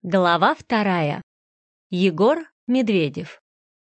Глава 2. Егор Медведев.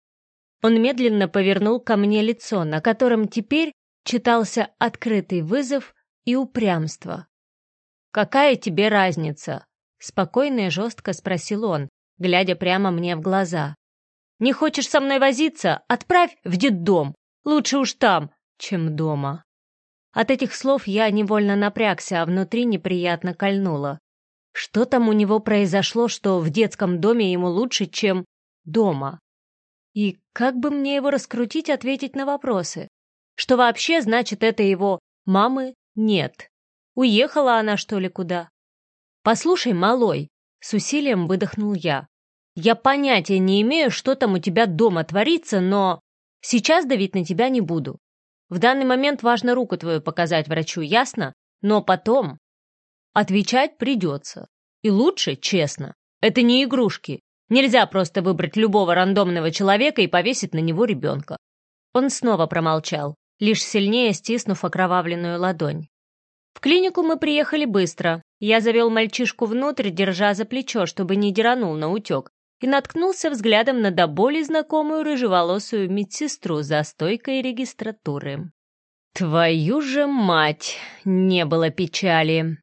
Он медленно повернул ко мне лицо, на котором теперь читался открытый вызов и упрямство. «Какая тебе разница?» — спокойно и жестко спросил он, глядя прямо мне в глаза. «Не хочешь со мной возиться? Отправь в детдом. Лучше уж там, чем дома». От этих слов я невольно напрягся, а внутри неприятно кольнуло. Что там у него произошло, что в детском доме ему лучше, чем дома? И как бы мне его раскрутить, ответить на вопросы? Что вообще значит это его «мамы нет»? Уехала она, что ли, куда? «Послушай, малой», — с усилием выдохнул я. «Я понятия не имею, что там у тебя дома творится, но сейчас давить на тебя не буду. В данный момент важно руку твою показать врачу, ясно? Но потом отвечать придется. И лучше честно. Это не игрушки. Нельзя просто выбрать любого рандомного человека и повесить на него ребенка». Он снова промолчал, лишь сильнее стиснув окровавленную ладонь. В клинику мы приехали быстро. Я завел мальчишку внутрь, держа за плечо, чтобы не деранул наутек, и наткнулся взглядом на до боли знакомую рыжеволосую медсестру за стойкой регистратуры. Твою же мать, не было печали.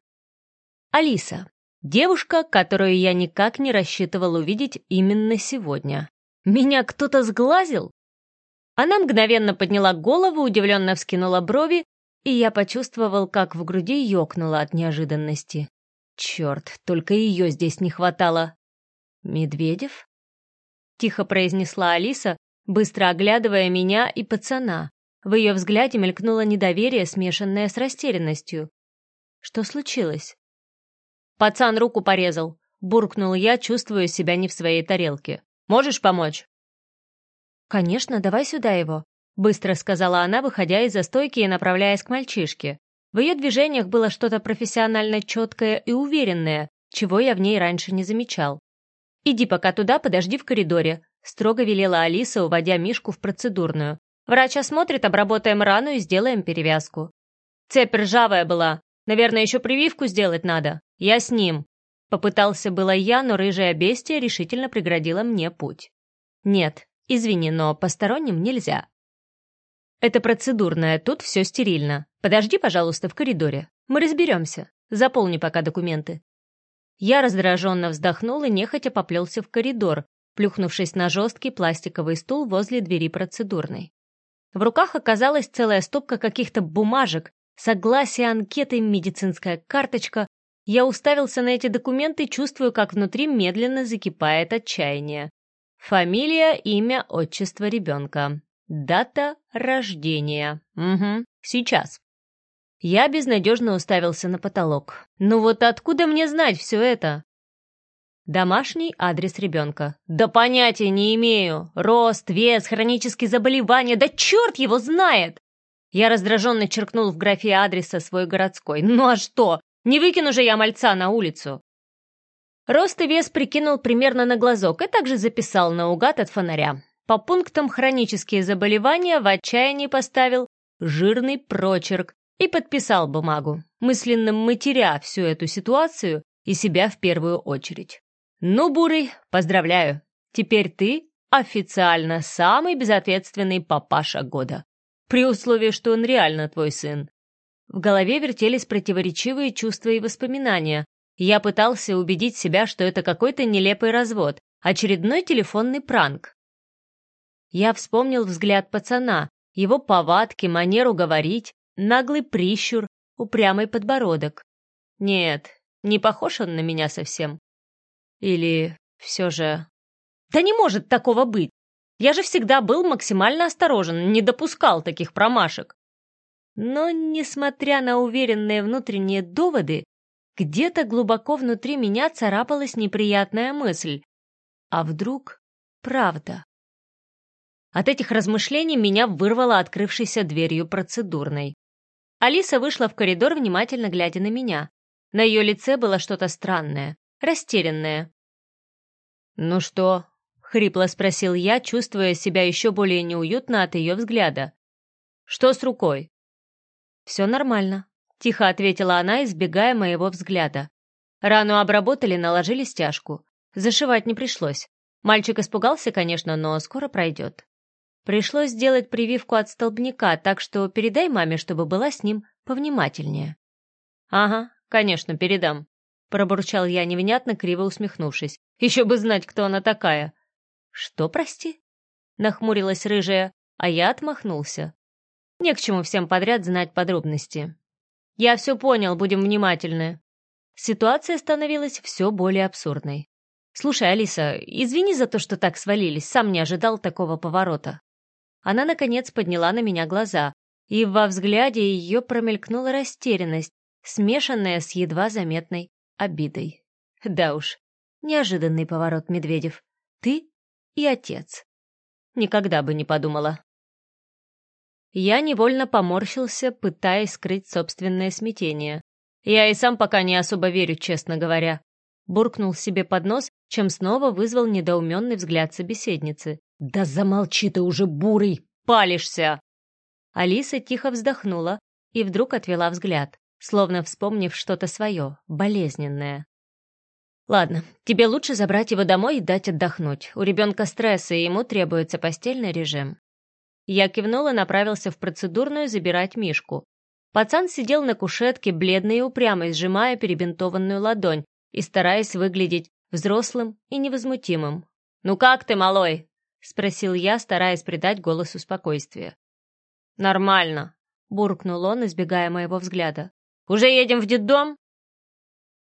Алиса. Девушка, которую я никак не рассчитывал увидеть именно сегодня. Меня кто-то сглазил? Она мгновенно подняла голову, удивленно вскинула брови, и я почувствовал, как в груди ёкнуло от неожиданности. Черт, только ее здесь не хватало. «Медведев?» — тихо произнесла Алиса, быстро оглядывая меня и пацана. В ее взгляде мелькнуло недоверие, смешанное с растерянностью. «Что случилось?» «Пацан руку порезал», — буркнул я, чувствуя себя не в своей тарелке. «Можешь помочь?» «Конечно, давай сюда его», — быстро сказала она, выходя из-за стойки и направляясь к мальчишке. В ее движениях было что-то профессионально четкое и уверенное, чего я в ней раньше не замечал. «Иди пока туда, подожди в коридоре», — строго велела Алиса, уводя Мишку в процедурную. «Врач осмотрит, обработаем рану и сделаем перевязку». «Цепь ржавая была. Наверное, еще прививку сделать надо. Я с ним». Попытался было я, но рыжая бестия решительно преградила мне путь. «Нет, извини, но посторонним нельзя. Это процедурная, тут все стерильно. Подожди, пожалуйста, в коридоре. Мы разберемся. Заполни пока документы». Я раздраженно вздохнул и нехотя поплелся в коридор, плюхнувшись на жесткий пластиковый стул возле двери процедурной. В руках оказалась целая стопка каких-то бумажек, согласие, анкеты, медицинская карточка. Я уставился на эти документы, чувствую, как внутри медленно закипает отчаяние. Фамилия, имя, отчество ребенка. Дата рождения. Угу, сейчас. Я безнадежно уставился на потолок. Ну вот откуда мне знать все это? Домашний адрес ребенка. Да понятия не имею. Рост, вес, хронические заболевания. Да черт его знает! Я раздраженно черкнул в графе адреса свой городской. Ну а что? Не выкину же я мальца на улицу. Рост и вес прикинул примерно на глазок и также записал наугад от фонаря. По пунктам хронические заболевания в отчаянии поставил жирный прочерк и подписал бумагу, мысленно матеря всю эту ситуацию и себя в первую очередь. «Ну, Бурый, поздравляю, теперь ты официально самый безответственный папаша года, при условии, что он реально твой сын». В голове вертелись противоречивые чувства и воспоминания. Я пытался убедить себя, что это какой-то нелепый развод, очередной телефонный пранк. Я вспомнил взгляд пацана, его повадки, манеру говорить, наглый прищур, упрямый подбородок. Нет, не похож он на меня совсем. Или все же... Да не может такого быть! Я же всегда был максимально осторожен, не допускал таких промашек. Но, несмотря на уверенные внутренние доводы, где-то глубоко внутри меня царапалась неприятная мысль. А вдруг правда? От этих размышлений меня вырвало открывшейся дверью процедурной. Алиса вышла в коридор, внимательно глядя на меня. На ее лице было что-то странное, растерянное. «Ну что?» — хрипло спросил я, чувствуя себя еще более неуютно от ее взгляда. «Что с рукой?» «Все нормально», — тихо ответила она, избегая моего взгляда. «Рану обработали, наложили стяжку. Зашивать не пришлось. Мальчик испугался, конечно, но скоро пройдет. Пришлось сделать прививку от столбняка, так что передай маме, чтобы была с ним повнимательнее. «Ага, конечно, передам», — пробурчал я невнятно, криво усмехнувшись. «Еще бы знать, кто она такая». «Что, прости?» — нахмурилась рыжая, а я отмахнулся. «Не к чему всем подряд знать подробности». «Я все понял, будем внимательны». Ситуация становилась все более абсурдной. «Слушай, Алиса, извини за то, что так свалились, сам не ожидал такого поворота». Она, наконец, подняла на меня глаза, и во взгляде ее промелькнула растерянность, смешанная с едва заметной обидой. Да уж, неожиданный поворот, Медведев. Ты и отец. Никогда бы не подумала. Я невольно поморщился, пытаясь скрыть собственное смятение. Я и сам пока не особо верю, честно говоря. Буркнул себе под нос, чем снова вызвал недоуменный взгляд собеседницы. «Да замолчи ты уже, бурый! Палишься!» Алиса тихо вздохнула и вдруг отвела взгляд, словно вспомнив что-то свое, болезненное. «Ладно, тебе лучше забрать его домой и дать отдохнуть. У ребенка стресс, и ему требуется постельный режим». Я кивнул и направился в процедурную забирать Мишку. Пацан сидел на кушетке, бледный и упрямый, сжимая перебинтованную ладонь и стараясь выглядеть взрослым и невозмутимым. «Ну как ты, малой?» — спросил я, стараясь придать голосу спокойствие. «Нормально», — буркнул он, избегая моего взгляда. «Уже едем в детдом?»